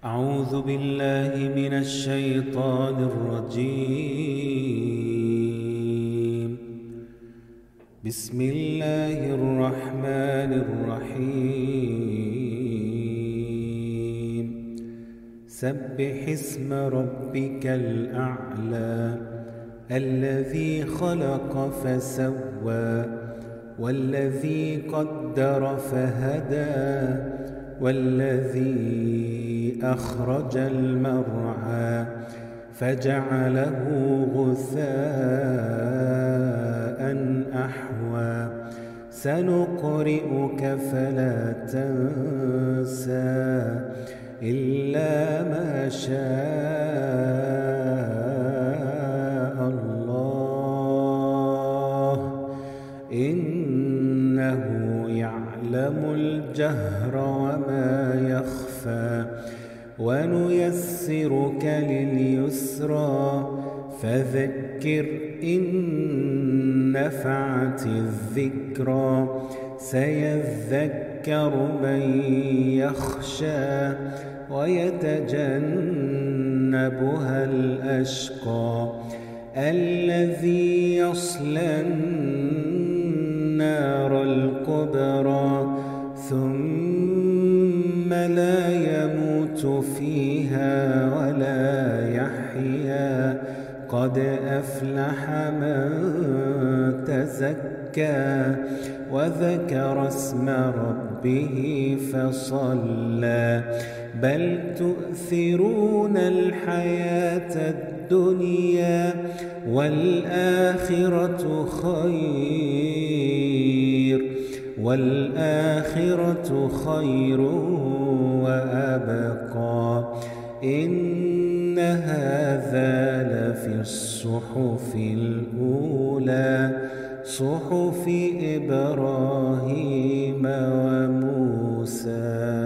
أعوذ بالله من الشيطان الرجيم. بسم الله الرحمن الرحيم. سبح اسم ربك الأعلى الذي خلق فسوى والذي قدر فهدى والذي أخرج المرعى فجعله غثاء أحوى سنقرئك فلا تنسى إلا ما شاء الله إنه يعلم الجهر وما يخفى ونيسرك لليسرى فذكر إن نفعت الذكرى سيذكر من يخشى ويتجنبها الأشقى الذي يصلى النار الكبرى ثم لا يموت فيها ولا يحيا قد أفلح من تزكى وذكر اسم ربه فصلى بل تؤثرون الحياة الدنيا والآخرة خير وأبقى إن هذا لفي الصحف الأولى صحف إبراهيم وموسى.